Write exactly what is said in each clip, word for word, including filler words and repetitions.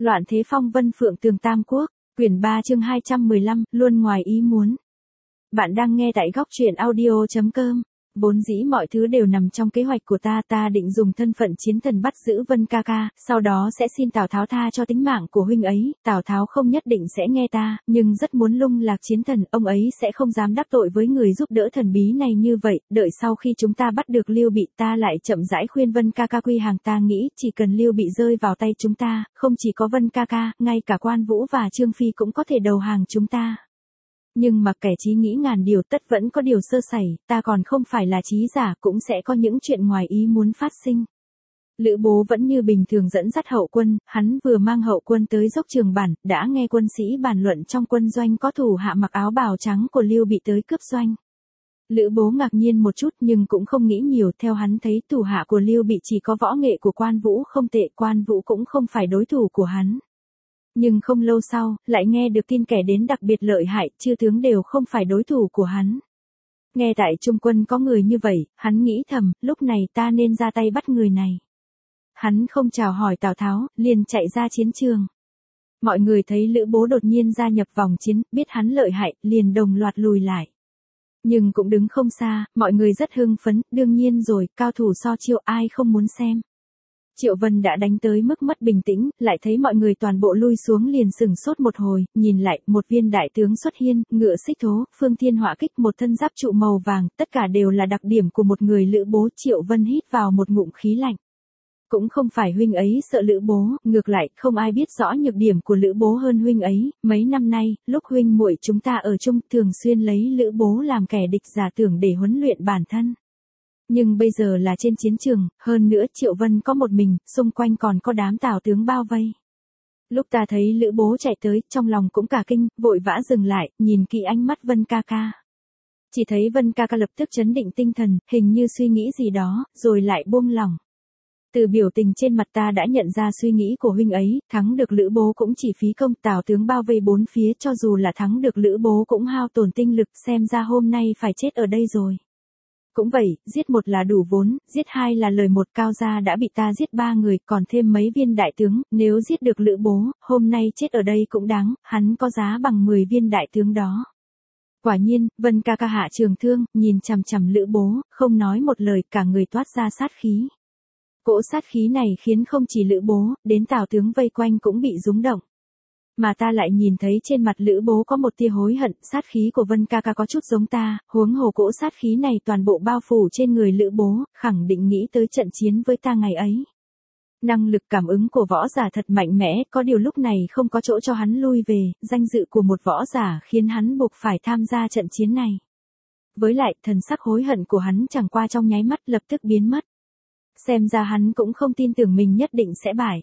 Loạn thế phong vân phượng tường tam quốc, quyển ba chương hai trăm mười lăm, luôn ngoài ý muốn. Bạn đang nghe tại góc truyện audio chấm com. Vốn dĩ mọi thứ đều nằm trong kế hoạch của ta, ta định dùng thân phận chiến thần bắt giữ Vân ca ca, sau đó sẽ xin Tào Tháo tha cho tính mạng của huynh ấy. Tào Tháo không nhất định sẽ nghe ta, nhưng rất muốn lung lạc chiến thần, ông ấy sẽ không dám đắc tội với người giúp đỡ thần bí này như vậy. Đợi sau khi chúng ta bắt được Lưu Bị, ta lại chậm rãi khuyên Vân ca ca quy hàng. Ta nghĩ chỉ cần Lưu Bị rơi vào tay chúng ta, không chỉ có Vân ca ca, ngay cả Quan Vũ và Trương Phi cũng có thể đầu hàng chúng ta. Nhưng mà kẻ trí nghĩ ngàn điều, tất vẫn có điều sơ sẩy, ta còn không phải là trí giả, cũng sẽ có những chuyện ngoài ý muốn phát sinh. Lữ Bố vẫn như bình thường dẫn dắt hậu quân, hắn vừa mang hậu quân tới dốc Trường Bản, đã nghe quân sĩ bàn luận trong quân doanh có thủ hạ mặc áo bào trắng của Lưu Bị tới cướp doanh. Lữ Bố ngạc nhiên một chút nhưng cũng không nghĩ nhiều, theo hắn thấy thủ hạ của Lưu Bị chỉ có võ nghệ của Quan Vũ không tệ, Quan Vũ cũng không phải đối thủ của hắn. Nhưng không lâu sau, lại nghe được tin kẻ đến đặc biệt lợi hại, chư tướng đều không phải đối thủ của hắn. Nghe tại trung quân có người như vậy, hắn nghĩ thầm, lúc này ta nên ra tay bắt người này. Hắn không chào hỏi Tào Tháo, liền chạy ra chiến trường. Mọi người thấy Lữ Bố đột nhiên gia nhập vòng chiến, biết hắn lợi hại, liền đồng loạt lùi lại. Nhưng cũng đứng không xa, mọi người rất hưng phấn, đương nhiên rồi, cao thủ so chiêu ai không muốn xem. Triệu Vân đã đánh tới mức mất bình tĩnh, lại thấy mọi người toàn bộ lui xuống liền sừng sốt một hồi, nhìn lại, một viên đại tướng xuất hiện, ngựa xích thố, phương thiên họa kích, một thân giáp trụ màu vàng, tất cả đều là đặc điểm của một người Lữ Bố. Triệu Vân hít vào một ngụm khí lạnh. Cũng không phải huynh ấy sợ Lữ Bố, ngược lại, không ai biết rõ nhược điểm của Lữ Bố hơn huynh ấy. Mấy năm nay, lúc huynh muội chúng ta ở chung, thường xuyên lấy Lữ Bố làm kẻ địch giả tưởng để huấn luyện bản thân. Nhưng bây giờ là trên chiến trường, hơn nữa Triệu Vân có một mình, xung quanh còn có đám Tào tướng bao vây. Lúc ta thấy Lữ Bố chạy tới, trong lòng cũng cả kinh, vội vã dừng lại, nhìn kỹ ánh mắt Vân ca ca. Chỉ thấy Vân ca ca lập tức trấn định tinh thần, hình như suy nghĩ gì đó, rồi lại buông lỏng. Từ biểu tình trên mặt ta đã nhận ra suy nghĩ của huynh ấy, thắng được Lữ Bố cũng chỉ phí công, Tào tướng bao vây bốn phía, cho dù là thắng được Lữ Bố cũng hao tổn tinh lực, xem ra hôm nay phải chết ở đây rồi. Cũng vậy, giết một là đủ vốn, giết hai là lời một, Cao gia đã bị ta giết ba người, còn thêm mấy viên đại tướng, nếu giết được Lữ Bố, hôm nay chết ở đây cũng đáng, hắn có giá bằng mười viên đại tướng đó. Quả nhiên, Vân ca ca hạ trường thương, nhìn chằm chằm Lữ Bố, không nói một lời, cả người toát ra sát khí. Cỗ sát khí này khiến không chỉ Lữ Bố, đến Tào tướng vây quanh cũng bị rúng động. Mà ta lại nhìn thấy trên mặt Lữ Bố có một tia hối hận, sát khí của Vân ca ca có chút giống ta, huống hồ cỗ sát khí này toàn bộ bao phủ trên người Lữ Bố, khẳng định nghĩ tới trận chiến với ta ngày ấy. Năng lực cảm ứng của võ giả thật mạnh mẽ, có điều lúc này không có chỗ cho hắn lui về, danh dự của một võ giả khiến hắn buộc phải tham gia trận chiến này. Với lại, thần sắc hối hận của hắn chẳng qua trong nháy mắt lập tức biến mất. Xem ra hắn cũng không tin tưởng mình nhất định sẽ bại.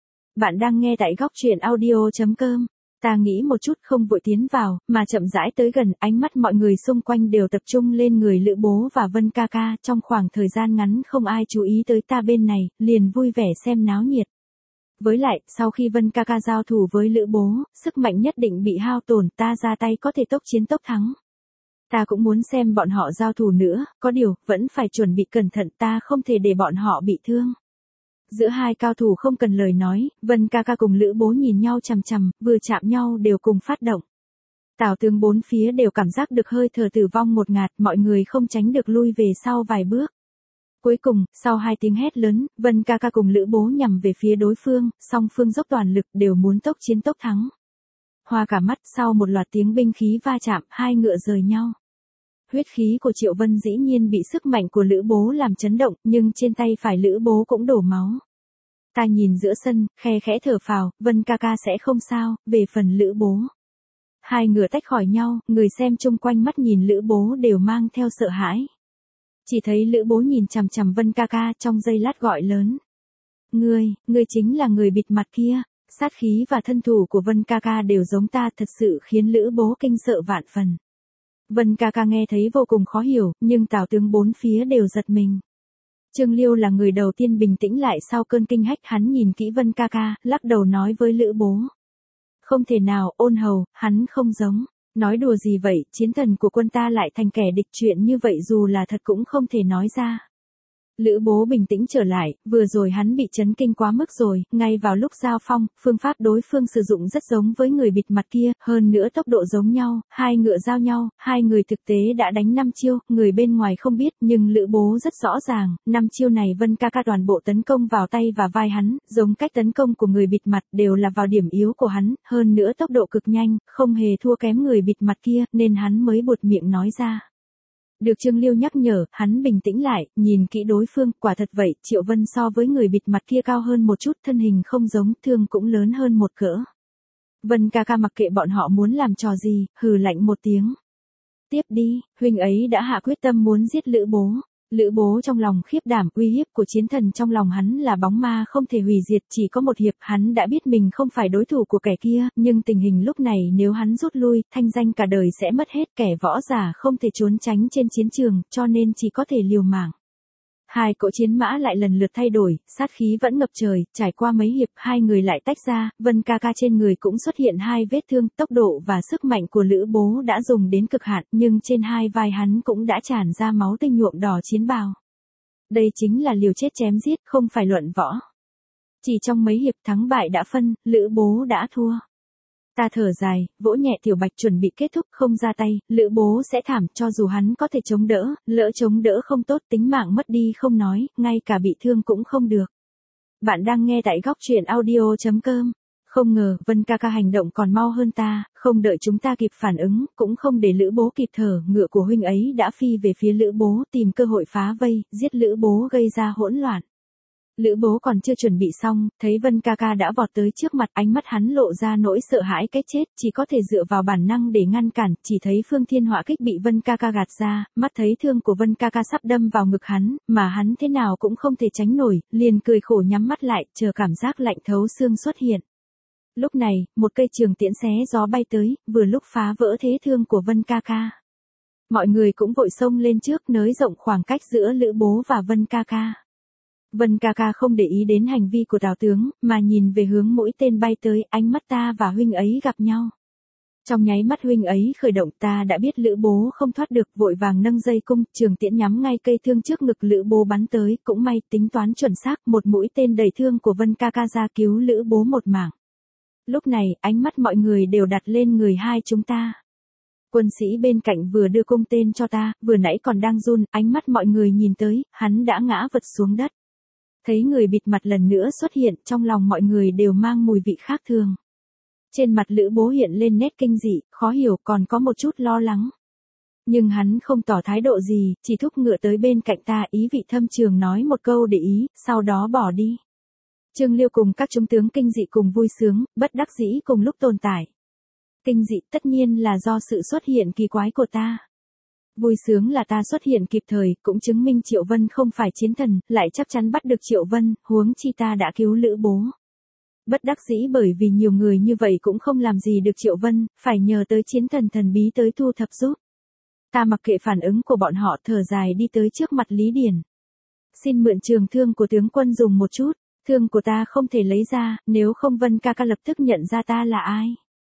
Bạn đang nghe tại góc truyện audio chấm com. Ta nghĩ một chút không vội tiến vào, mà chậm rãi tới gần, ánh mắt mọi người xung quanh đều tập trung lên người Lữ Bố và Vân ca ca, trong khoảng thời gian ngắn không ai chú ý tới ta bên này, liền vui vẻ xem náo nhiệt. Với lại, sau khi Vân ca ca giao thủ với Lữ Bố, sức mạnh nhất định bị hao tổn, ta ra tay có thể tốc chiến tốc thắng. Ta cũng muốn xem bọn họ giao thủ nữa, có điều, vẫn phải chuẩn bị cẩn thận, ta không thể để bọn họ bị thương. Giữa hai cao thủ không cần lời nói, Vân ca ca cùng Lữ Bố nhìn nhau chằm chằm, vừa chạm nhau đều cùng phát động. Tào tướng bốn phía đều cảm giác được hơi thở tử vong một ngạt, mọi người không tránh được lui về sau vài bước. Cuối cùng, sau hai tiếng hét lớn, Vân ca ca cùng Lữ Bố nhằm về phía đối phương, song phương dốc toàn lực đều muốn tốc chiến tốc thắng. Hoa cả mắt, sau một loạt tiếng binh khí va chạm, hai ngựa rời nhau. Huyết khí của Triệu Vân dĩ nhiên bị sức mạnh của Lữ Bố làm chấn động, nhưng trên tay phải Lữ Bố cũng đổ máu. Ta nhìn giữa sân, khe khẽ thở phào, Vân ca ca sẽ không sao, về phần Lữ Bố. Hai ngựa tách khỏi nhau, người xem chung quanh mắt nhìn Lữ Bố đều mang theo sợ hãi. Chỉ thấy Lữ Bố nhìn chằm chằm Vân ca ca, trong giây lát gọi lớn. Ngươi, ngươi chính là người bịt mặt kia. Sát khí và thân thủ của Vân ca ca đều giống ta, thật sự khiến Lữ Bố kinh sợ vạn phần. Vân ca ca nghe thấy vô cùng khó hiểu, nhưng Tào tướng bốn phía đều giật mình. Trương Liêu là người đầu tiên bình tĩnh lại sau cơn kinh hách, hắn nhìn kỹ Vân ca ca, lắc đầu nói với Lữ Bố. Không thể nào, ôn hầu, hắn không giống. Nói đùa gì vậy, chiến thần của quân ta lại thành kẻ địch, chuyện như vậy dù là thật cũng không thể nói ra. Lữ Bố bình tĩnh trở lại, vừa rồi hắn bị chấn kinh quá mức rồi, ngay vào lúc giao phong, phương pháp đối phương sử dụng rất giống với người bịt mặt kia, hơn nữa tốc độ giống nhau, hai ngựa giao nhau, hai người thực tế đã đánh năm chiêu, người bên ngoài không biết, nhưng Lữ Bố rất rõ ràng, năm chiêu này Vân ca ca toàn bộ tấn công vào tay và vai hắn, giống cách tấn công của người bịt mặt đều là vào điểm yếu của hắn, hơn nữa tốc độ cực nhanh, không hề thua kém người bịt mặt kia, nên hắn mới buột miệng nói ra. Được Trương Liêu nhắc nhở, hắn bình tĩnh lại, nhìn kỹ đối phương, quả thật vậy, Triệu Vân so với người bịt mặt kia cao hơn một chút, thân hình không giống, thương cũng lớn hơn một cỡ. Vân ca ca mặc kệ bọn họ muốn làm trò gì, hừ lạnh một tiếng. Tiếp đi, huynh ấy đã hạ quyết tâm muốn giết Lữ Bố. Lữ Bố trong lòng khiếp đảm, uy hiếp của chiến thần trong lòng hắn là bóng ma không thể hủy diệt, chỉ có một hiệp, hắn đã biết mình không phải đối thủ của kẻ kia, nhưng tình hình lúc này nếu hắn rút lui, thanh danh cả đời sẽ mất hết, kẻ võ giả không thể trốn tránh trên chiến trường, cho nên chỉ có thể liều mạng. Hai cỗ chiến mã lại lần lượt thay đổi, sát khí vẫn ngập trời, trải qua mấy hiệp, hai người lại tách ra, Vân ca ca trên người cũng xuất hiện hai vết thương, tốc độ và sức mạnh của Lữ Bố đã dùng đến cực hạn, nhưng trên hai vai hắn cũng đã tràn ra máu tinh nhuộm đỏ chiến bào. Đây chính là liều chết chém giết, không phải luận võ. Chỉ trong mấy hiệp thắng bại đã phân, Lữ Bố đã thua. Ta thở dài, vỗ nhẹ Tiểu Bạch chuẩn bị kết thúc, không ra tay, Lữ Bố sẽ thảm, cho dù hắn có thể chống đỡ, lỡ chống đỡ không tốt, tính mạng mất đi không nói, ngay cả bị thương cũng không được. Bạn đang nghe tại góc truyện audio chấm com. Không ngờ, Vân ca ca hành động còn mau hơn ta, không đợi chúng ta kịp phản ứng, cũng không để Lữ Bố kịp thở, ngựa của huynh ấy đã phi về phía Lữ Bố, tìm cơ hội phá vây, giết Lữ Bố gây ra hỗn loạn. Lữ Bố còn chưa chuẩn bị xong, thấy Vân ca ca đã vọt tới trước mặt, ánh mắt hắn lộ ra nỗi sợ hãi cái chết, chỉ có thể dựa vào bản năng để ngăn cản, chỉ thấy Phương Thiên Họa Kích bị Vân ca ca gạt ra, mắt thấy thương của Vân ca ca sắp đâm vào ngực hắn, mà hắn thế nào cũng không thể tránh nổi, liền cười khổ nhắm mắt lại, chờ cảm giác lạnh thấu xương xuất hiện. Lúc này, một cây trường tiễn xé gió bay tới, vừa lúc phá vỡ thế thương của Vân ca ca. Mọi người cũng vội xông lên trước, nới rộng khoảng cách giữa Lữ Bố và Vân ca ca. Vân ca ca không để ý đến hành vi của Tào tướng, mà nhìn về hướng mũi tên bay tới, ánh mắt ta và huynh ấy gặp nhau. Trong nháy mắt huynh ấy khởi động, ta đã biết Lữ Bố không thoát được, vội vàng nâng dây cung, trường tiễn nhắm ngay cây thương trước ngực Lữ Bố bắn tới, cũng may, tính toán chuẩn xác, một mũi tên đầy thương của Vân ca ca ra cứu Lữ Bố một mạng. Lúc này, ánh mắt mọi người đều đặt lên người hai chúng ta. Quân sĩ bên cạnh vừa đưa cung tên cho ta, vừa nãy còn đang run, ánh mắt mọi người nhìn tới, hắn đã ngã vật xuống đất. Thấy người bịt mặt lần nữa xuất hiện, trong lòng mọi người đều mang mùi vị khác thường. Trên mặt Lữ Bố hiện lên nét kinh dị, khó hiểu, còn có một chút lo lắng. Nhưng hắn không tỏ thái độ gì, chỉ thúc ngựa tới bên cạnh ta, ý vị thâm trường nói một câu để ý, sau đó bỏ đi. Trương Liêu cùng các trung tướng kinh dị cùng vui sướng, bất đắc dĩ cùng lúc tồn tại. Kinh dị tất nhiên là do sự xuất hiện kỳ quái của ta. Vui sướng là ta xuất hiện kịp thời, cũng chứng minh Triệu Vân không phải chiến thần, lại chắc chắn bắt được Triệu Vân, huống chi ta đã cứu Lữ Bố. Bất đắc dĩ bởi vì nhiều người như vậy cũng không làm gì được Triệu Vân, phải nhờ tới chiến thần thần bí tới thu thập giúp. Ta mặc kệ phản ứng của bọn họ, thở dài đi tới trước mặt Lý Điển. Xin mượn trường thương của tướng quân dùng một chút, thương của ta không thể lấy ra, nếu không Vân ca ca lập tức nhận ra ta là ai.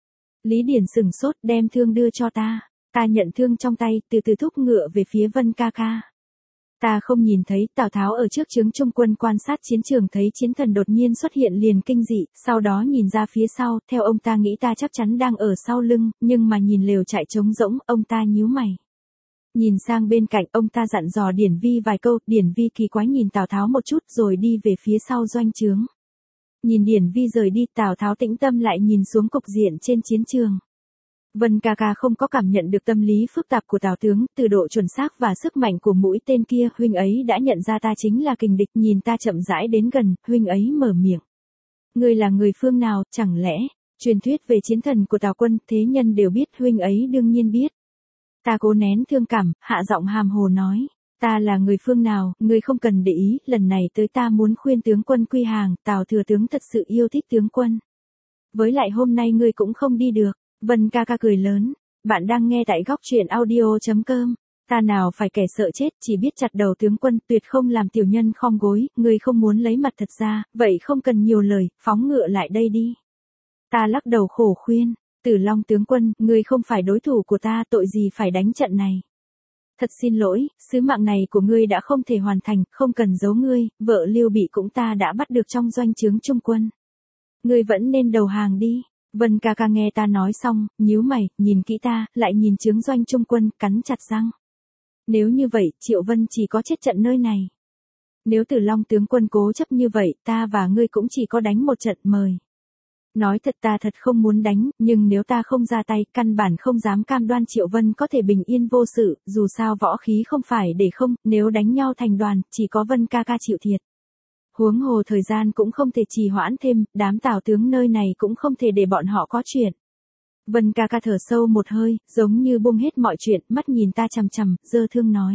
Lý Điển sừng sốt đem thương đưa cho ta. Ta nhận thương trong tay, từ từ thúc ngựa về phía Vân ca ca. Ta không nhìn thấy, Tào Tháo ở trước trướng trung quân quan sát chiến trường thấy chiến thần đột nhiên xuất hiện liền kinh dị, sau đó nhìn ra phía sau, theo ông ta nghĩ ta chắc chắn đang ở sau lưng, nhưng mà nhìn lều trại trống rỗng, ông ta nhíu mày. Nhìn sang bên cạnh, ông ta dặn dò Điển Vi vài câu, Điển Vi kỳ quái nhìn Tào Tháo một chút rồi đi về phía sau doanh trướng. Nhìn Điển Vi rời đi, Tào Tháo tĩnh tâm lại nhìn xuống cục diện trên chiến trường. Vân ca ca không có cảm nhận được tâm lý phức tạp của Tào tướng, từ độ chuẩn xác và sức mạnh của mũi tên kia, huynh ấy đã nhận ra ta chính là kình địch, nhìn ta chậm rãi đến gần, huynh ấy mở miệng. Ngươi là người phương nào, chẳng lẽ, truyền thuyết về chiến thần của Tào quân, thế nhân đều biết, huynh ấy đương nhiên biết. Ta cố nén thương cảm, hạ giọng hàm hồ nói, ta là người phương nào, ngươi không cần để ý, lần này tới ta muốn khuyên tướng quân quy hàng, Tào thừa tướng thật sự yêu thích tướng quân. Với lại hôm nay ngươi cũng không đi được. Vân ca ca cười lớn, bạn đang nghe tại góc truyện audio chấm com. Ta nào phải kẻ sợ chết, chỉ biết chặt đầu tướng quân, tuyệt không làm tiểu nhân khom gối, ngươi không muốn lấy mặt thật ra, vậy không cần nhiều lời, phóng ngựa lại đây đi. Ta lắc đầu khổ khuyên, Tử Long tướng quân, ngươi không phải đối thủ của ta, tội gì phải đánh trận này. Thật xin lỗi, sứ mạng này của ngươi đã không thể hoàn thành, không cần giấu ngươi, vợ Lưu Bị cũng ta đã bắt được trong doanh trướng Trung quân. Ngươi vẫn nên đầu hàng đi. Vân ca ca nghe ta nói xong, nhíu mày, nhìn kỹ ta, lại nhìn trướng doanh Trung quân, cắn chặt răng. Nếu như vậy, Triệu Vân chỉ có chết trận nơi này. Nếu Tử Long tướng quân cố chấp như vậy, ta và ngươi cũng chỉ có đánh một trận mời. Nói thật ta thật không muốn đánh, nhưng nếu ta không ra tay, căn bản không dám cam đoan Triệu Vân có thể bình yên vô sự, dù sao võ khí không phải để không, nếu đánh nhau thành đoàn, chỉ có Vân ca ca chịu thiệt. Huống hồ thời gian cũng không thể trì hoãn thêm, đám Tào tướng nơi này cũng không thể để bọn họ có chuyện. Vân ca ca thở sâu một hơi, giống như buông hết mọi chuyện, mắt nhìn ta chằm chằm, dơ thương nói.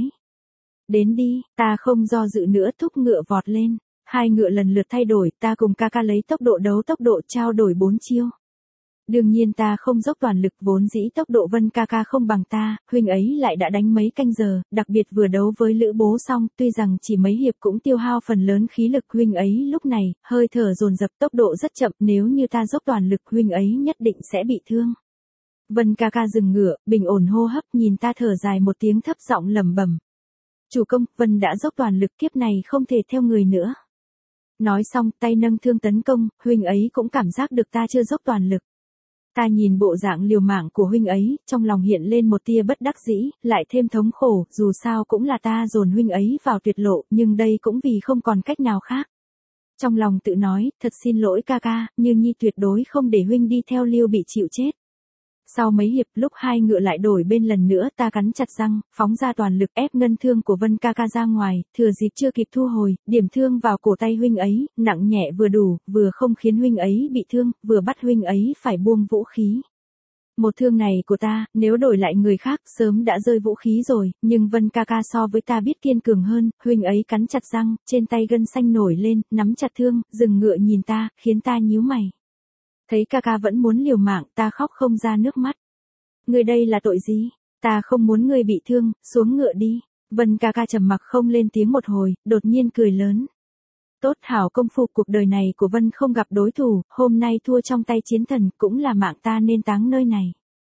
Đến đi, ta không do dự nữa, thúc ngựa vọt lên. Hai ngựa lần lượt thay đổi, ta cùng ca ca lấy tốc độ đấu tốc độ trao đổi bốn chiêu. Đương nhiên ta không dốc toàn lực, vốn dĩ tốc độ Vân ca ca không bằng ta, huynh ấy lại đã đánh mấy canh giờ, đặc biệt vừa đấu với Lữ Bố xong, tuy rằng chỉ mấy hiệp cũng tiêu hao phần lớn khí lực, huynh ấy lúc này, hơi thở dồn dập, tốc độ rất chậm, nếu như ta dốc toàn lực huynh ấy nhất định sẽ bị thương. Vân ca ca dừng ngựa, bình ổn hô hấp, nhìn ta thở dài một tiếng, thấp giọng lẩm bẩm. Chủ công, Vân đã dốc toàn lực, kiếp này không thể theo người nữa. Nói xong, tay nâng thương tấn công, huynh ấy cũng cảm giác được ta chưa dốc toàn lực. Ta nhìn bộ dạng liều mạng của huynh ấy, trong lòng hiện lên một tia bất đắc dĩ, lại thêm thống khổ, dù sao cũng là ta dồn huynh ấy vào tuyệt lộ, nhưng đây cũng vì không còn cách nào khác. Trong lòng tự nói, thật xin lỗi ca ca, Như Nhi tuyệt đối không để huynh đi theo Lưu Bị chịu chết. Sau mấy hiệp, lúc hai ngựa lại đổi bên lần nữa, ta cắn chặt răng, phóng ra toàn lực ép ngân thương của Vân ca ca ra ngoài, thừa dịp chưa kịp thu hồi, điểm thương vào cổ tay huynh ấy, nặng nhẹ vừa đủ, vừa không khiến huynh ấy bị thương, vừa bắt huynh ấy phải buông vũ khí. Một thương này của ta, nếu đổi lại người khác, sớm đã rơi vũ khí rồi, nhưng Vân ca ca so với ta biết kiên cường hơn, huynh ấy cắn chặt răng, trên tay gân xanh nổi lên, nắm chặt thương, dừng ngựa nhìn ta, khiến ta nhíu mày. Thấy ca ca vẫn muốn liều mạng, ta khóc không ra nước mắt. Ngươi đây là tội gì? Ta không muốn ngươi bị thương, xuống ngựa đi. Vân ca ca trầm mặc không lên tiếng một hồi, đột nhiên cười lớn. Tốt hảo công phu, cuộc đời này của Vân không gặp đối thủ, hôm nay thua trong tay chiến thần, cũng là mạng ta nên táng nơi này.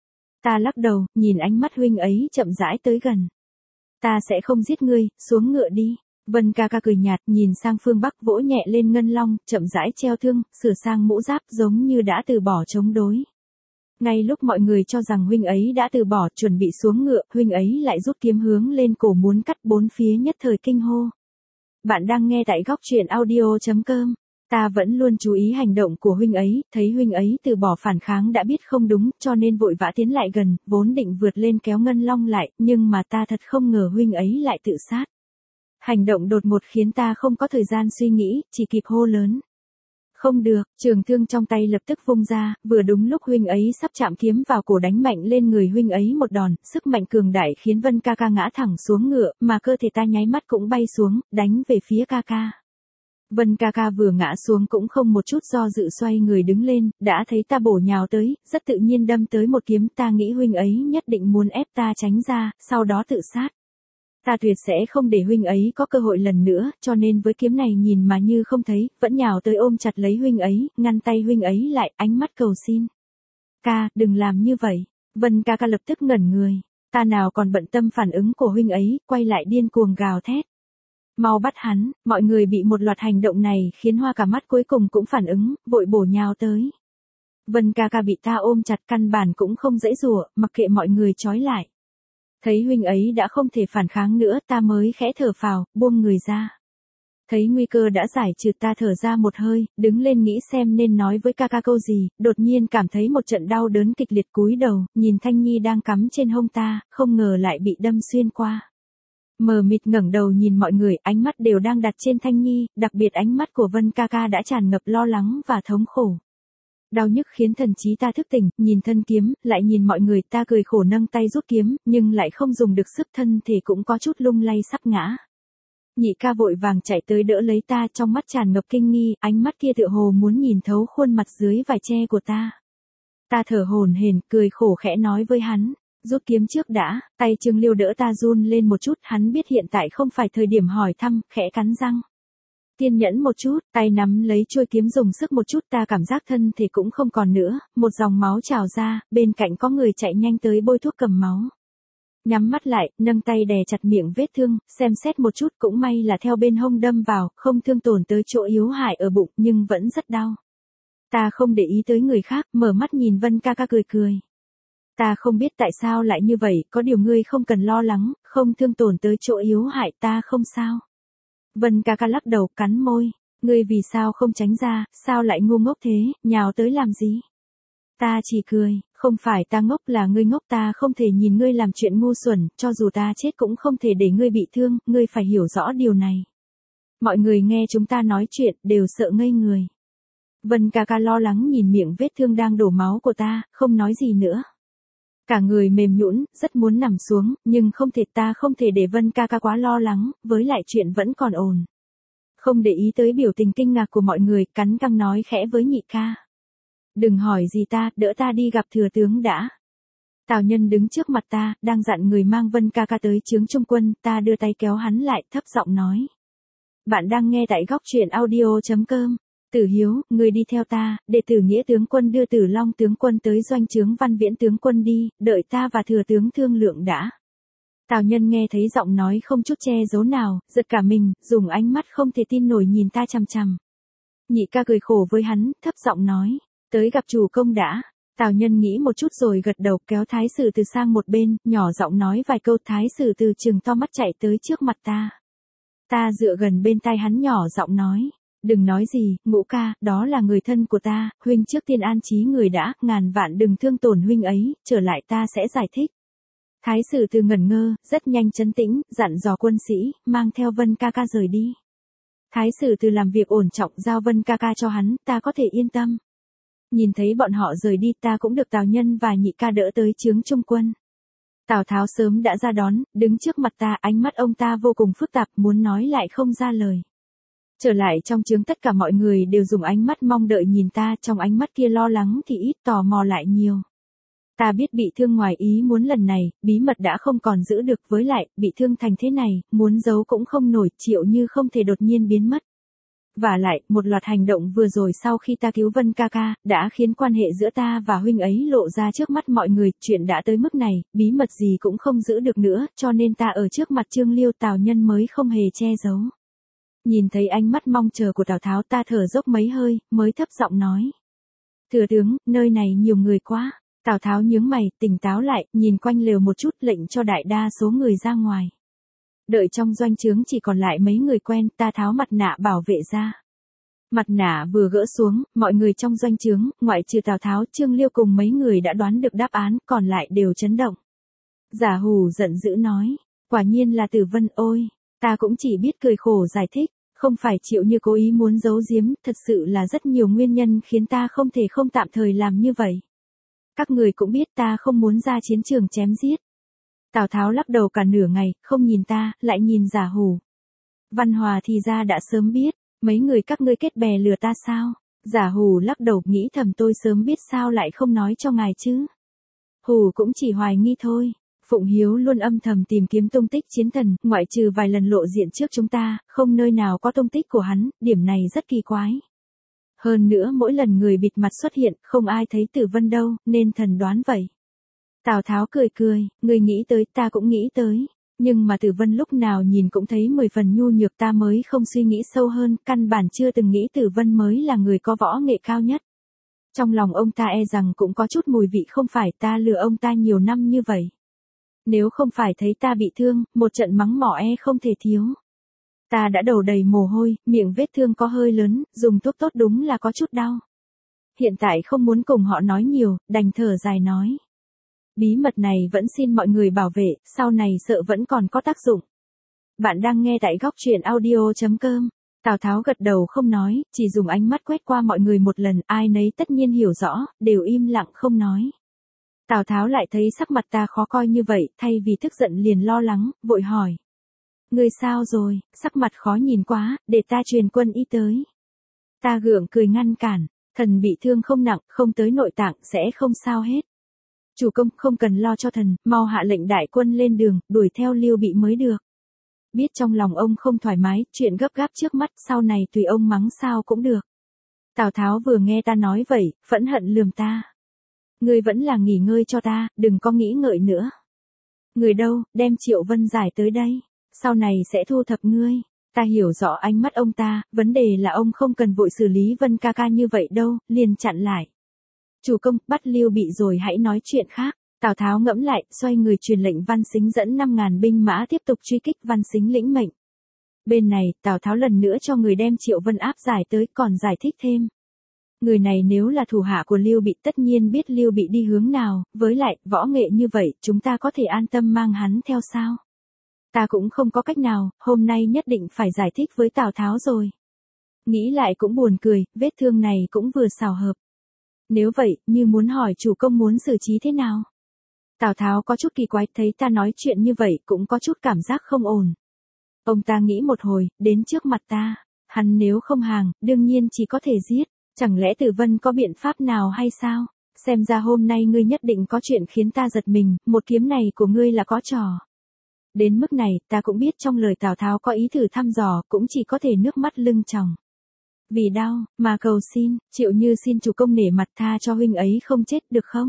Ta lắc đầu, nhìn ánh mắt huynh ấy chậm rãi tới gần. Ta sẽ không giết ngươi, xuống ngựa đi. Vân ca ca cười nhạt, nhìn sang phương Bắc, vỗ nhẹ lên ngân long, chậm rãi treo thương, sửa sang mũ giáp, giống như đã từ bỏ chống đối. Ngay lúc mọi người cho rằng huynh ấy đã từ bỏ, chuẩn bị xuống ngựa, huynh ấy lại rút kiếm hướng lên cổ muốn cắt, bốn phía nhất thời kinh hô. Bạn đang nghe tại góc truyện audio chấm com. Ta vẫn luôn chú ý hành động của huynh ấy, thấy huynh ấy từ bỏ phản kháng đã biết không đúng, cho nên vội vã tiến lại gần, vốn định vượt lên kéo ngân long lại, nhưng mà ta thật không ngờ huynh ấy lại tự sát. Hành động đột ngột khiến ta không có thời gian suy nghĩ, chỉ kịp hô lớn. Không được, trường thương trong tay lập tức vung ra, vừa đúng lúc huynh ấy sắp chạm kiếm vào cổ đánh mạnh lên người huynh ấy một đòn, sức mạnh cường đại khiến Vân ca ca ngã thẳng xuống ngựa, mà cơ thể ta nháy mắt cũng bay xuống, đánh về phía ca ca. Vân ca ca vừa ngã xuống cũng không một chút do dự xoay người đứng lên, đã thấy ta bổ nhào tới, rất tự nhiên đâm tới một kiếm, ta nghĩ huynh ấy nhất định muốn ép ta tránh ra, sau đó tự sát. Ta tuyệt sẽ không để huynh ấy có cơ hội lần nữa, cho nên với kiếm này nhìn mà như không thấy, vẫn nhào tới ôm chặt lấy huynh ấy, ngăn tay huynh ấy lại, ánh mắt cầu xin. Ca, đừng làm như vậy. Vân ca ca lập tức ngẩn người. Ta nào còn bận tâm phản ứng của huynh ấy, quay lại điên cuồng gào thét. Mau bắt hắn, mọi người bị một loạt hành động này khiến hoa cả mắt cuối cùng cũng phản ứng, vội bổ nhào tới. Vân ca ca bị ta ôm chặt căn bản cũng không dễ dùa, mặc kệ mọi người trói lại. Thấy huynh ấy đã không thể phản kháng nữa, ta mới khẽ thở phào, buông người ra. Thấy nguy cơ đã giải trừ, ta thở ra một hơi, đứng lên nghĩ xem nên nói với ca ca câu gì, đột nhiên cảm thấy một trận đau đớn kịch liệt, cúi đầu, nhìn Thanh Nhi đang cắm trên hông ta, không ngờ lại bị đâm xuyên qua. Mờ mịt ngẩng đầu nhìn mọi người, ánh mắt đều đang đặt trên Thanh Nhi, đặc biệt ánh mắt của Vân ca ca đã tràn ngập lo lắng và thống khổ. Đau nhức khiến thần trí ta thức tỉnh, nhìn thân kiếm, lại nhìn mọi người, ta cười khổ nâng tay rút kiếm, nhưng lại không dùng được sức, thân thể cũng có chút lung lay sắp ngã. Nhị ca vội vàng chạy tới đỡ lấy ta, trong mắt tràn ngập kinh nghi, ánh mắt kia tựa hồ muốn nhìn thấu khuôn mặt dưới vải che của ta. Ta thở hổn hển, cười khổ khẽ nói với hắn, rút kiếm trước đã. Tay Trương Liêu đỡ ta run lên một chút, hắn biết hiện tại không phải thời điểm hỏi thăm, khẽ cắn răng. Kiên nhẫn một chút, tay nắm lấy chuôi kiếm dùng sức một chút, ta cảm giác thân thể cũng không còn nữa, một dòng máu trào ra, bên cạnh có người chạy nhanh tới bôi thuốc cầm máu. Nhắm mắt lại, nâng tay đè chặt miệng vết thương, xem xét một chút cũng may là theo bên hông đâm vào, không thương tổn tới chỗ yếu hại ở bụng nhưng vẫn rất đau. Ta không để ý tới người khác, mở mắt nhìn Vân ca ca cười cười. Ta không biết tại sao lại như vậy, có điều ngươi không cần lo lắng, không thương tổn tới chỗ yếu hại ta không sao. Vân ca ca lắc đầu cắn môi, ngươi vì sao không tránh ra, sao lại ngu ngốc thế, nhào tới làm gì? Ta chỉ cười, không phải ta ngốc là ngươi ngốc, ta không thể nhìn ngươi làm chuyện ngu xuẩn, cho dù ta chết cũng không thể để ngươi bị thương, ngươi phải hiểu rõ điều này. Mọi người nghe chúng ta nói chuyện đều sợ ngây người. Vân ca ca lo lắng nhìn miệng vết thương đang đổ máu của ta, không nói gì nữa. Cả người mềm nhũn, rất muốn nằm xuống, nhưng không thể, ta không thể để Vân ca ca quá lo lắng, với lại chuyện vẫn còn ổn. Không để ý tới biểu tình kinh ngạc của mọi người, cắn răng nói khẽ với nhị ca. Đừng hỏi gì ta, đỡ ta đi gặp thừa tướng đã. Tào Nhân đứng trước mặt ta, đang dặn người mang Vân ca ca tới chướng trung quân, ta đưa tay kéo hắn lại, thấp giọng nói. Bạn đang nghe tại góc truyện audio chấm com. Tử Hiếu, người đi theo ta, để Tử Nghĩa tướng quân đưa Tử Long tướng quân tới doanh trướng Văn Viễn tướng quân đi, đợi ta và thừa tướng thương lượng đã. Tào Nhân nghe thấy giọng nói không chút che giấu nào, giật cả mình, dùng ánh mắt không thể tin nổi nhìn ta chằm chằm. Nhị ca cười khổ với hắn, thấp giọng nói, tới gặp chủ công đã. Tào Nhân nghĩ một chút rồi gật đầu, kéo Thái Sử Từ sang một bên, nhỏ giọng nói vài câu. Thái Sử Từ trừng to mắt chạy tới trước mặt ta. Ta dựa gần bên tai hắn nhỏ giọng nói. Đừng nói gì, Ngũ ca, đó là người thân của ta, huynh trước tiên an trí người đã, ngàn vạn đừng thương tổn huynh ấy, trở lại ta sẽ giải thích. Thái Sử Từ ngẩn ngơ, rất nhanh trấn tĩnh, dặn dò quân sĩ, mang theo Vân ca ca rời đi. Thái Sử Từ làm việc ổn trọng, giao Vân ca ca cho hắn, ta có thể yên tâm. Nhìn thấy bọn họ rời đi, ta cũng được Tào Nhân và nhị ca đỡ tới chướng trung quân. Tào Tháo sớm đã ra đón, đứng trước mặt ta, ánh mắt ông ta vô cùng phức tạp, muốn nói lại không ra lời. Trở lại trong chướng, tất cả mọi người đều dùng ánh mắt mong đợi nhìn ta, trong ánh mắt kia lo lắng thì ít, tò mò lại nhiều. Ta biết bị thương ngoài ý muốn lần này, bí mật đã không còn giữ được, với lại, bị thương thành thế này, muốn giấu cũng không nổi, Triệu Như không thể đột nhiên biến mất. Và lại, một loạt hành động vừa rồi sau khi ta cứu Vân ca ca, đã khiến quan hệ giữa ta và huynh ấy lộ ra trước mắt mọi người, chuyện đã tới mức này, bí mật gì cũng không giữ được nữa, cho nên ta ở trước mặt Trương Liêu Tào Nhân mới không hề che giấu. Nhìn thấy ánh mắt mong chờ của Tào Tháo, ta thở dốc mấy hơi, mới thấp giọng nói. Thừa tướng, nơi này nhiều người quá. Tào Tháo nhướng mày, tỉnh táo lại, nhìn quanh lều một chút, lệnh cho đại đa số người ra ngoài. Đợi trong doanh trướng chỉ còn lại mấy người quen, ta tháo mặt nạ bảo vệ ra. Mặt nạ vừa gỡ xuống, mọi người trong doanh trướng, ngoại trừ Tào Tháo, Trương Liêu cùng mấy người đã đoán được đáp án, còn lại đều chấn động. Giả Hủ giận dữ nói, quả nhiên là Tử Vân. Ôi, ta cũng chỉ biết cười khổ giải thích, không phải Triệu Như cố ý muốn giấu giếm, thật sự là rất nhiều nguyên nhân khiến ta không thể không tạm thời làm như vậy. Các người cũng biết ta không muốn ra chiến trường chém giết. Tào Tháo lắc đầu cả nửa ngày, không nhìn ta, lại nhìn Giả Hủ. Văn Hòa thì ra đã sớm biết, mấy người các ngươi kết bè lừa ta sao? Giả Hủ lắc đầu, nghĩ thầm tôi sớm biết sao lại không nói cho ngài chứ. Hủ cũng chỉ hoài nghi thôi. Phụng Hiếu luôn âm thầm tìm kiếm tung tích chiến thần, ngoại trừ vài lần lộ diện trước chúng ta, không nơi nào có tung tích của hắn, điểm này rất kỳ quái. Hơn nữa mỗi lần người bịt mặt xuất hiện, không ai thấy Tử Vân đâu, nên thần đoán vậy. Tào Tháo cười cười, người nghĩ tới, ta cũng nghĩ tới. Nhưng mà Tử Vân lúc nào nhìn cũng thấy mười phần nhu nhược, ta mới không suy nghĩ sâu hơn, căn bản chưa từng nghĩ Tử Vân mới là người có võ nghệ cao nhất. Trong lòng ông ta e rằng cũng có chút mùi vị không phải, ta lừa ông ta nhiều năm như vậy. Nếu không phải thấy ta bị thương, một trận mắng mỏ e không thể thiếu. Ta đã đầu đầy mồ hôi, miệng vết thương có hơi lớn, dùng thuốc tốt đúng là có chút đau. Hiện tại không muốn cùng họ nói nhiều, đành thở dài nói. Bí mật này vẫn xin mọi người bảo vệ, sau này sợ vẫn còn có tác dụng. Bạn đang nghe tại góc truyện audio chấm com. Tào Tháo gật đầu không nói, chỉ dùng ánh mắt quét qua mọi người một lần, ai nấy tất nhiên hiểu rõ, đều im lặng không nói. Tào Tháo lại thấy sắc mặt ta khó coi như vậy, thay vì tức giận liền lo lắng, vội hỏi. Ngươi sao rồi, sắc mặt khó nhìn quá, để ta truyền quân y tới. Ta gượng cười ngăn cản, thần bị thương không nặng, không tới nội tạng, sẽ không sao hết. Chủ công không cần lo cho thần, mau hạ lệnh đại quân lên đường, đuổi theo Liêu Bị mới được. Biết trong lòng ông không thoải mái, chuyện gấp gáp trước mắt, sau này tùy ông mắng sao cũng được. Tào Tháo vừa nghe ta nói vậy, phẫn hận lườm ta. Ngươi vẫn là nghỉ ngơi cho ta, đừng có nghĩ ngợi nữa. Người đâu, đem Triệu Vân giải tới đây, sau này sẽ thu thập ngươi. Ta hiểu rõ ánh mắt ông ta, vấn đề là ông không cần vội xử lý Vân ca ca như vậy đâu, liền chặn lại. Chủ công, bắt Lưu Bị rồi hãy nói chuyện khác. Tào Tháo ngẫm lại, xoay người truyền lệnh Văn Sính dẫn năm ngàn binh mã tiếp tục truy kích. Văn Sính lĩnh mệnh. Bên này, Tào Tháo lần nữa cho người đem Triệu Vân áp giải tới, còn giải thích thêm. Người này nếu là thủ hạ của Lưu Bị tất nhiên biết Lưu Bị đi hướng nào, với lại, võ nghệ như vậy, chúng ta có thể an tâm mang hắn theo sao? Ta cũng không có cách nào, hôm nay nhất định phải giải thích với Tào Tháo rồi. Nghĩ lại cũng buồn cười, vết thương này cũng vừa xào hợp. Nếu vậy, như muốn hỏi chủ công muốn xử trí thế nào? Tào Tháo có chút kỳ quái, thấy ta nói chuyện như vậy cũng có chút cảm giác không ổn. Ông ta nghĩ một hồi, đến trước mặt ta. Hắn nếu không hàng, đương nhiên chỉ có thể giết. Chẳng lẽ Tử Vân có biện pháp nào hay sao? Xem ra hôm nay ngươi nhất định có chuyện khiến ta giật mình, một kiếm này của ngươi là có trò. Đến mức này, ta cũng biết trong lời Tào Tháo có ý thử thăm dò, cũng chỉ có thể nước mắt lưng tròng. Vì đau, mà cầu xin, Triệu Như xin chủ công nể mặt tha cho huynh ấy không chết được không?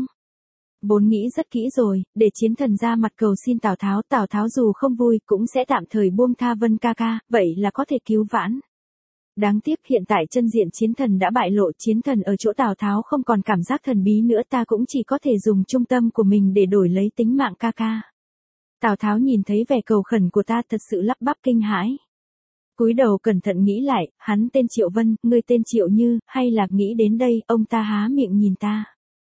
Vốn nghĩ rất kỹ rồi, để Chiến Thần ra mặt cầu xin Tào Tháo, Tào Tháo dù không vui cũng sẽ tạm thời buông tha Vân ca ca, vậy là có thể cứu vãn. Đáng tiếc hiện tại chân diện Chiến Thần đã bại lộ, Chiến Thần ở chỗ Tào Tháo không còn cảm giác thần bí nữa, ta cũng chỉ có thể dùng trung tâm của mình để đổi lấy tính mạng ca ca. Tào Tháo nhìn thấy vẻ cầu khẩn của ta thật sự lắp bắp kinh hãi. Cúi đầu cẩn thận nghĩ lại, hắn tên Triệu Vân, ngươi tên Triệu Như, hay là nghĩ đến đây, ông ta há miệng nhìn ta.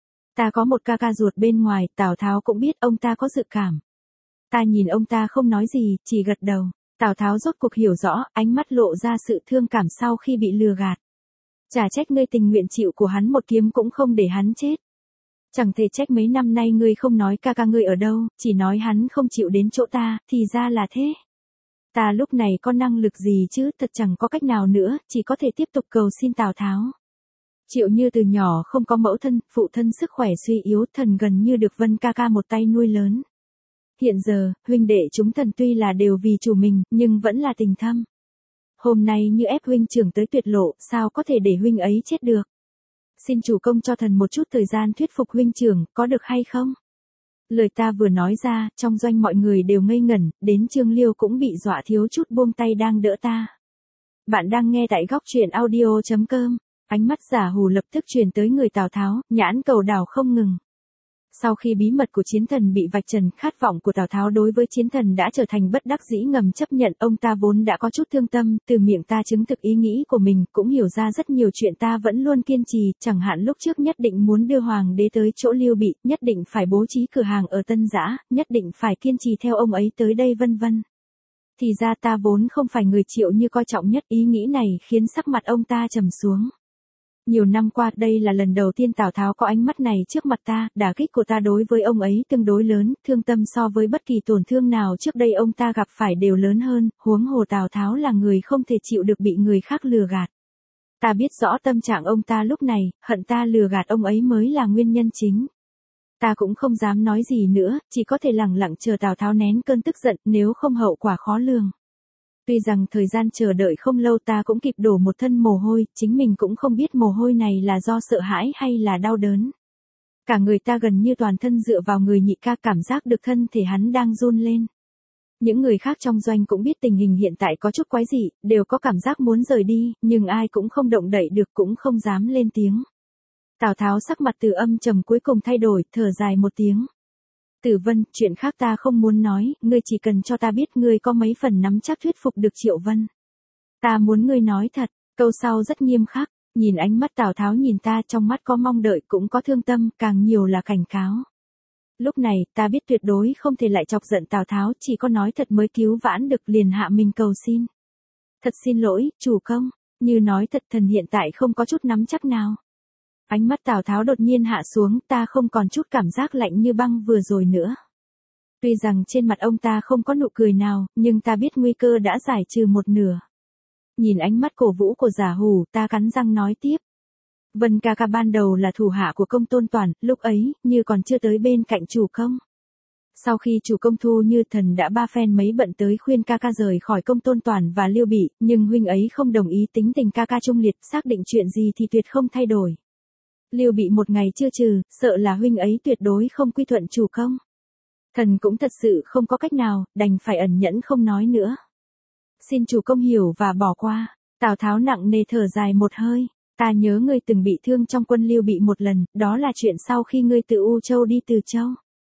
Ta có một ca ca ruột bên ngoài, Tào Tháo cũng biết ông ta có dự cảm. Ta nhìn ông ta không nói gì, chỉ gật đầu. Tào Tháo rốt cuộc hiểu rõ, ánh mắt lộ ra sự thương cảm sau khi bị lừa gạt. Chả trách ngươi tình nguyện chịu của hắn một kiếm cũng không để hắn chết. Chẳng thể trách mấy năm nay ngươi không nói ca ca ngươi ở đâu, chỉ nói hắn không chịu đến chỗ ta, thì ra là thế. Ta lúc này có năng lực gì chứ, thật chẳng có cách nào nữa, chỉ có thể tiếp tục cầu xin Tào Tháo. Triệu Như từ nhỏ không có mẫu thân, phụ thân sức khỏe suy yếu, thần gần như được Vân ca ca một tay nuôi lớn. Hiện giờ, huynh đệ chúng thần tuy là đều vì chủ mình, nhưng vẫn là tình thâm. Hôm nay như ép huynh trưởng tới tuyệt lộ, sao có thể để huynh ấy chết được? Xin chủ công cho thần một chút thời gian thuyết phục huynh trưởng, có được hay không? Lời ta vừa nói ra, trong doanh mọi người đều ngây ngẩn, đến Trương Liêu cũng bị dọa thiếu chút buông tay đang đỡ ta. Bạn đang nghe tại góc truyện audio chấm com. Ánh mắt giả hù lập tức truyền tới người Tào Tháo, nhãn cầu đảo không ngừng. Sau khi bí mật của Chiến Thần bị vạch trần, khát vọng của Tào Tháo đối với Chiến Thần đã trở thành bất đắc dĩ ngầm chấp nhận, ông ta vốn đã có chút thương tâm, từ miệng ta chứng thực ý nghĩ của mình, cũng hiểu ra rất nhiều chuyện ta vẫn luôn kiên trì, chẳng hạn lúc trước nhất định muốn đưa hoàng đế tới chỗ Lưu Bị, nhất định phải bố trí cửa hàng ở Tân Giã, nhất định phải kiên trì theo ông ấy tới đây vân vân. Thì ra ta vốn không phải người Triệu Như coi trọng nhất, ý nghĩ này khiến sắc mặt ông ta trầm xuống. Nhiều năm qua đây là lần đầu tiên Tào Tháo có ánh mắt này trước mặt ta, đả kích của ta đối với ông ấy tương đối lớn, thương tâm so với bất kỳ tổn thương nào trước đây ông ta gặp phải đều lớn hơn, huống hồ Tào Tháo là người không thể chịu được bị người khác lừa gạt. Ta biết rõ tâm trạng ông ta lúc này, hận ta lừa gạt ông ấy mới là nguyên nhân chính. Ta cũng không dám nói gì nữa, chỉ có thể lẳng lặng chờ Tào Tháo nén cơn tức giận, nếu không hậu quả khó lường. Tuy rằng thời gian chờ đợi không lâu ta cũng kịp đổ một thân mồ hôi, chính mình cũng không biết mồ hôi này là do sợ hãi hay là đau đớn. Cả người ta gần như toàn thân dựa vào người nhị ca, cảm giác được thân thể hắn đang run lên. Những người khác trong doanh cũng biết tình hình hiện tại có chút quái dị, đều có cảm giác muốn rời đi, nhưng ai cũng không động đậy được, cũng không dám lên tiếng. Tào Tháo sắc mặt từ âm trầm cuối cùng thay đổi, thở dài một tiếng. Tử Vân, chuyện khác ta không muốn nói, ngươi chỉ cần cho ta biết ngươi có mấy phần nắm chắc thuyết phục được Triệu Vân. Ta muốn ngươi nói thật, câu sau rất nghiêm khắc, nhìn ánh mắt Tào Tháo nhìn ta, trong mắt có mong đợi cũng có thương tâm, càng nhiều là cảnh cáo. Lúc này, ta biết tuyệt đối không thể lại chọc giận Tào Tháo, chỉ có nói thật mới cứu vãn được, liền hạ mình cầu xin. Thật xin lỗi, chủ công, như nói thật thần hiện tại không có chút nắm chắc nào. Ánh mắt Tào Tháo đột nhiên hạ xuống, ta không còn chút cảm giác lạnh như băng vừa rồi nữa. Tuy rằng trên mặt ông ta không có nụ cười nào, nhưng ta biết nguy cơ đã giải trừ một nửa. Nhìn ánh mắt cổ vũ của giả hủ, ta cắn răng nói tiếp. Vân ca ca ban đầu là thủ hạ của công Tôn Toàn, lúc ấy, như còn chưa tới bên cạnh chủ công. Sau khi chủ công thu Như Thần đã ba phen mấy bận tới khuyên ca ca rời khỏi công Tôn Toàn và Lưu Bị, nhưng huynh ấy không đồng ý, tính tình ca ca trung liệt, xác định chuyện gì thì tuyệt không thay đổi. Lưu Bị một ngày chưa trừ, sợ là huynh ấy tuyệt đối không quy thuận chủ công. Thần cũng thật sự không có cách nào, đành phải ẩn nhẫn không nói nữa. Xin chủ công hiểu và bỏ qua. Tào Tháo nặng nề thở dài một hơi. Ta nhớ ngươi từng bị thương trong quân Lưu Bị một lần, đó là chuyện sau khi ngươi từ U Châu đi Từ Châu.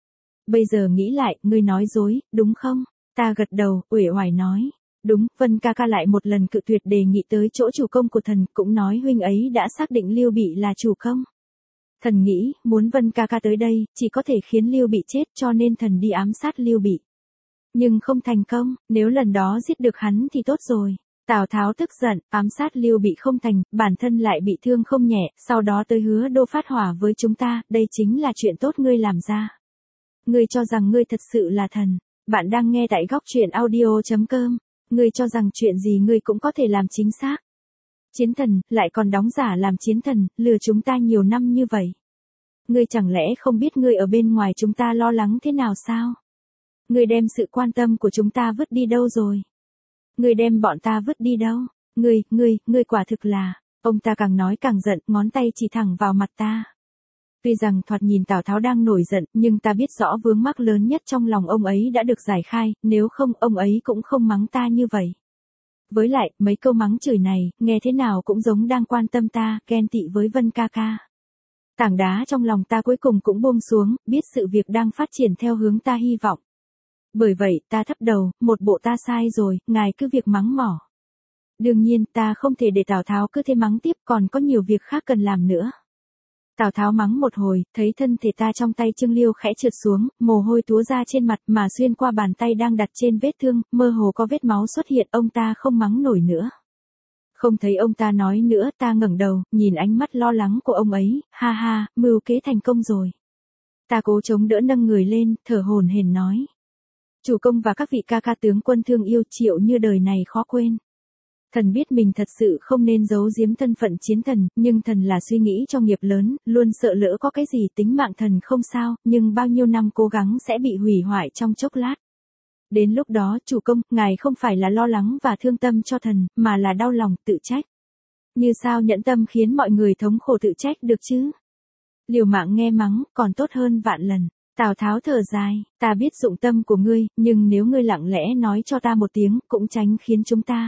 Bây giờ nghĩ lại, ngươi nói dối, đúng không? Ta gật đầu, uể oải nói. Đúng, Vân ca ca lại một lần cự tuyệt đề nghị tới chỗ chủ công của thần, cũng nói huynh ấy đã xác định Lưu Bị là chủ công. Thần nghĩ, muốn Vân ca ca tới đây, chỉ có thể khiến Lưu Bị chết, cho nên thần đi ám sát Lưu Bị. Nhưng không thành công, nếu lần đó giết được hắn thì tốt rồi. Tào Tháo tức giận, ám sát Lưu Bị không thành, bản thân lại bị thương không nhẹ, sau đó tới Hứa Đô phát hỏa với chúng ta, đây chính là chuyện tốt ngươi làm ra. Ngươi cho rằng ngươi thật sự là thần. Bạn đang nghe tại góc truyện audio chấm com. Ngươi cho rằng chuyện gì ngươi cũng có thể làm chính xác. Chiến thần, lại còn đóng giả làm chiến thần, lừa chúng ta nhiều năm như vậy. Ngươi chẳng lẽ không biết ngươi ở bên ngoài chúng ta lo lắng thế nào sao? Ngươi đem sự quan tâm của chúng ta vứt đi đâu rồi? Ngươi đem bọn ta vứt đi đâu? Ngươi, ngươi, ngươi quả thực là... Ông ta càng nói càng giận, ngón tay chỉ thẳng vào mặt ta. Tuy rằng thoạt nhìn Tào Tháo đang nổi giận, nhưng ta biết rõ vướng mắc lớn nhất trong lòng ông ấy đã được giải khai, nếu không ông ấy cũng không mắng ta như vậy. Với lại, mấy câu mắng chửi này, nghe thế nào cũng giống đang quan tâm ta, ghen tị với Vân ca ca. Tảng đá trong lòng ta cuối cùng cũng buông xuống, biết sự việc đang phát triển theo hướng ta hy vọng. Bởi vậy, ta thấp đầu, một bộ ta sai rồi, ngài cứ việc mắng mỏ. Đương nhiên, ta không thể để Tào Tháo cứ thế mắng tiếp, còn có nhiều việc khác cần làm nữa. Tào Tháo mắng một hồi, thấy thân thể ta trong tay Trương Liêu khẽ trượt xuống, mồ hôi túa ra trên mặt mà xuyên qua bàn tay đang đặt trên vết thương, mơ hồ có vết máu xuất hiện, ông ta không mắng nổi nữa. Không thấy ông ta nói nữa, ta ngẩng đầu, nhìn ánh mắt lo lắng của ông ấy, ha ha, mưu kế thành công rồi. Ta cố chống đỡ nâng người lên, thở hổn hển nói. Chủ công và các vị ca ca tướng quân thương yêu Triệu Như đời này khó quên. Thần biết mình thật sự không nên giấu giếm thân phận chiến thần, nhưng thần là suy nghĩ cho nghiệp lớn, luôn sợ lỡ có cái gì tính mạng thần không sao, nhưng bao nhiêu năm cố gắng sẽ bị hủy hoại trong chốc lát. Đến lúc đó, chủ công, ngài không phải là lo lắng và thương tâm cho thần, mà là đau lòng, tự trách. Như sao nhẫn tâm khiến mọi người thống khổ tự trách được chứ? Liều mạng nghe mắng, còn tốt hơn vạn lần. Tào Tháo thở dài, ta biết dụng tâm của ngươi, nhưng nếu ngươi lặng lẽ nói cho ta một tiếng, cũng tránh khiến chúng ta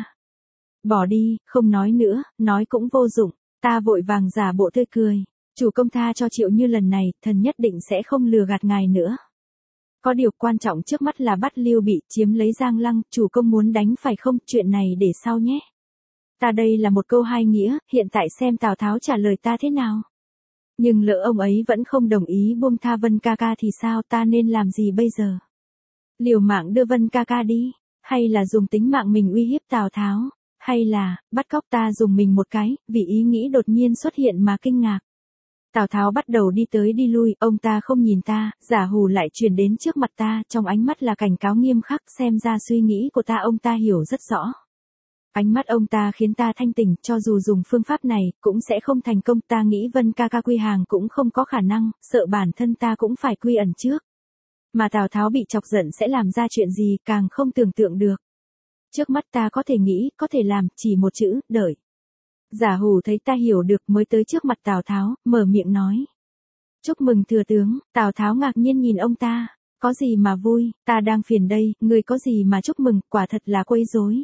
bỏ đi, không nói nữa, nói cũng vô dụng. Ta vội vàng giả bộ tươi cười. Chủ công tha cho Triệu Như lần này, thần nhất định sẽ không lừa gạt ngài nữa. Có điều quan trọng trước mắt là bắt Lưu Bị chiếm lấy Giang Lăng, chủ công muốn đánh phải không, chuyện này để sau nhé. Ta đây là một câu hai nghĩa, hiện tại xem Tào Tháo trả lời ta thế nào. Nhưng lỡ ông ấy vẫn không đồng ý buông tha Vân ca ca thì sao, ta nên làm gì bây giờ? Liều mạng đưa Vân ca ca đi, hay là dùng tính mạng mình uy hiếp Tào Tháo, hay là bắt cóc ta dùng mình một cái, vì ý nghĩ đột nhiên xuất hiện mà kinh ngạc. Tào Tháo bắt đầu đi tới đi lui, ông ta không nhìn ta, giả hù lại truyền đến trước mặt ta, trong ánh mắt là cảnh cáo nghiêm khắc, xem ra suy nghĩ của ta ông ta hiểu rất rõ. Ánh mắt ông ta khiến ta thanh tỉnh, cho dù dùng phương pháp này, cũng sẽ không thành công, ta nghĩ Vân ca ca quy hàng cũng không có khả năng, sợ bản thân ta cũng phải quy ẩn trước. Mà Tào Tháo bị chọc giận sẽ làm ra chuyện gì, càng không tưởng tượng được. Trước mắt ta có thể nghĩ, có thể làm, chỉ một chữ, đợi. Giả hù thấy ta hiểu được mới tới trước mặt Tào Tháo, mở miệng nói. Chúc mừng thừa tướng, Tào Tháo ngạc nhiên nhìn ông ta. Có gì mà vui, ta đang phiền đây, người có gì mà chúc mừng, quả thật là quấy rối.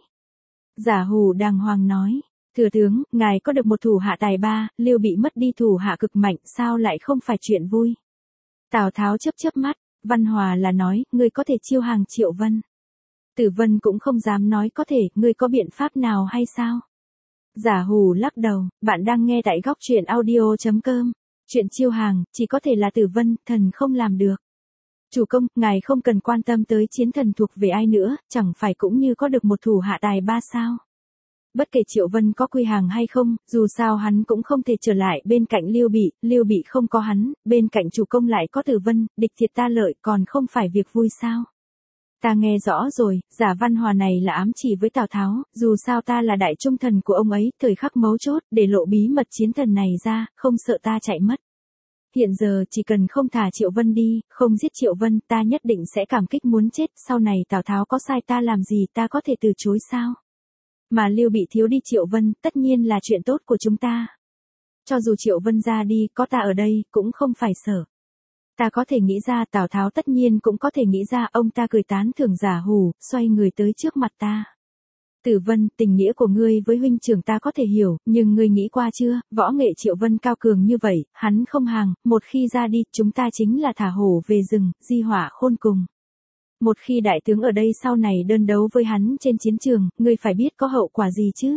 Giả hù đàng hoàng nói. Thừa tướng, ngài có được một thủ hạ tài ba, Lưu Bị mất đi thủ hạ cực mạnh, sao lại không phải chuyện vui. Tào Tháo chớp chớp mắt, Văn Hòa là nói, ngươi có thể chiêu hàng Triệu Vân. Tử Vân cũng không dám nói có thể, ngươi có biện pháp nào hay sao? Giả hù lắc đầu, bạn đang nghe tại góc truyện audio chấm com. Chuyện chiêu hàng, chỉ có thể là Tử Vân, thần không làm được. Chủ công, ngài không cần quan tâm tới chiến thần thuộc về ai nữa, chẳng phải cũng như có được một thủ hạ tài ba sao? Bất kể Triệu Vân có quy hàng hay không, dù sao hắn cũng không thể trở lại bên cạnh Lưu Bị, Lưu Bị không có hắn, bên cạnh chủ công lại có Tử Vân, địch thiệt ta lợi, còn không phải việc vui sao? Ta nghe rõ rồi, giả Văn Hòa này là ám chỉ với Tào Tháo, dù sao ta là đại trung thần của ông ấy, thời khắc mấu chốt, để lộ bí mật chiến thần này ra, không sợ ta chạy mất. Hiện giờ chỉ cần không thả Triệu Vân đi, không giết Triệu Vân, ta nhất định sẽ cảm kích muốn chết, sau này Tào Tháo có sai ta làm gì ta có thể từ chối sao? Mà Lưu Bị thiếu đi Triệu Vân, tất nhiên là chuyện tốt của chúng ta. Cho dù Triệu Vân ra đi, có ta ở đây, cũng không phải sợ. Ta có thể nghĩ ra, Tào Tháo tất nhiên cũng có thể nghĩ ra, ông ta cười tán thưởng giả hù, xoay người tới trước mặt ta. Tử Vân, tình nghĩa của ngươi với huynh trưởng ta có thể hiểu, nhưng ngươi nghĩ qua chưa, võ nghệ Triệu Vân cao cường như vậy, hắn không hàng, một khi ra đi, chúng ta chính là thả hổ về rừng, di họa khôn cùng. Một khi đại tướng ở đây sau này đơn đấu với hắn trên chiến trường, ngươi phải biết có hậu quả gì chứ.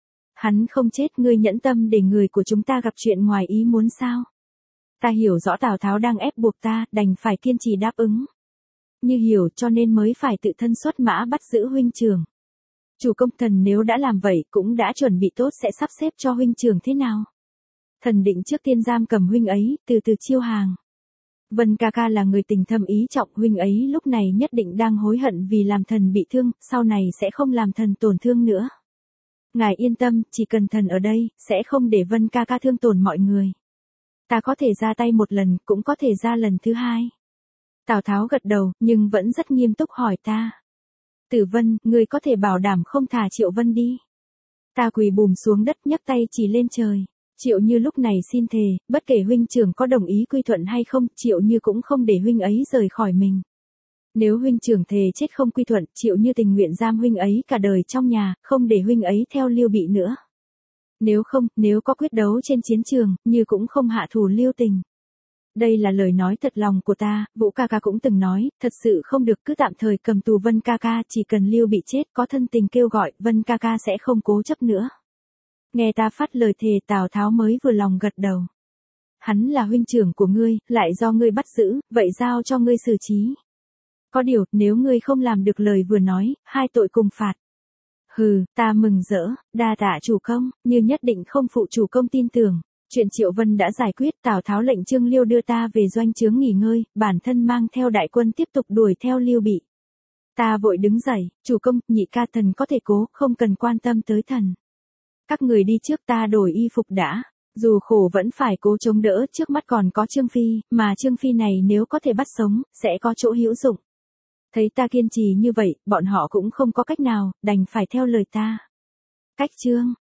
Hắn không chết, ngươi nhẫn tâm để người của chúng ta gặp chuyện ngoài ý muốn sao? Ta hiểu rõ Tào Tháo đang ép buộc ta, đành phải kiên trì đáp ứng. Như hiểu cho nên mới phải tự thân xuất mã bắt giữ huynh trưởng. Chủ công, thần nếu đã làm vậy cũng đã chuẩn bị tốt sẽ sắp xếp cho huynh trưởng thế nào. Thần định trước tiên giam cầm huynh ấy, từ từ chiêu hàng. Vân ca ca là người tình thâm ý trọng, huynh ấy lúc này nhất định đang hối hận vì làm thần bị thương, sau này sẽ không làm thần tổn thương nữa. Ngài yên tâm, chỉ cần thần ở đây, sẽ không để Vân ca ca thương tổn mọi người. Ta có thể ra tay một lần, cũng có thể ra lần thứ hai. Tào Tháo gật đầu, nhưng vẫn rất nghiêm túc hỏi ta. Tử Vân, ngươi có thể bảo đảm không thả Triệu Vân đi. Ta quỳ bùm xuống đất nhấc tay chỉ lên trời. Triệu Như lúc này xin thề, bất kể huynh trưởng có đồng ý quy thuận hay không, Triệu Như cũng không để huynh ấy rời khỏi mình. Nếu huynh trưởng thề chết không quy thuận, Triệu Như tình nguyện giam huynh ấy cả đời trong nhà, không để huynh ấy theo Lưu Bị nữa. Nếu không, nếu có quyết đấu trên chiến trường, Như cũng không hạ thủ lưu tình. Đây là lời nói thật lòng của ta, Vũ ca ca cũng từng nói, thật sự không được cứ tạm thời cầm tù Vân ca ca, chỉ cần Lưu Bị chết có thân tình kêu gọi, Vân ca ca sẽ không cố chấp nữa. Nghe ta phát lời thề, Tào Tháo mới vừa lòng gật đầu. Hắn là huynh trưởng của ngươi, lại do ngươi bắt giữ, vậy giao cho ngươi xử trí. Có điều, nếu ngươi không làm được lời vừa nói, hai tội cùng phạt. Hừ, ta mừng rỡ, đa tạ chủ công, Như nhất định không phụ chủ công tin tưởng. Chuyện Triệu Vân đã giải quyết, Tào Tháo lệnh Trương Liêu đưa ta về doanh trướng nghỉ ngơi, bản thân mang theo đại quân tiếp tục đuổi theo Lưu Bị. Ta vội đứng dậy, chủ công, nhị ca, thần có thể cố, không cần quan tâm tới thần. Các người đi trước, ta đổi y phục đã. Dù khổ vẫn phải cố chống đỡ, trước mắt còn có Trương Phi, mà Trương Phi này nếu có thể bắt sống, sẽ có chỗ hữu dụng. Thấy ta kiên trì như vậy, bọn họ cũng không có cách nào, đành phải theo lời ta. Cách chương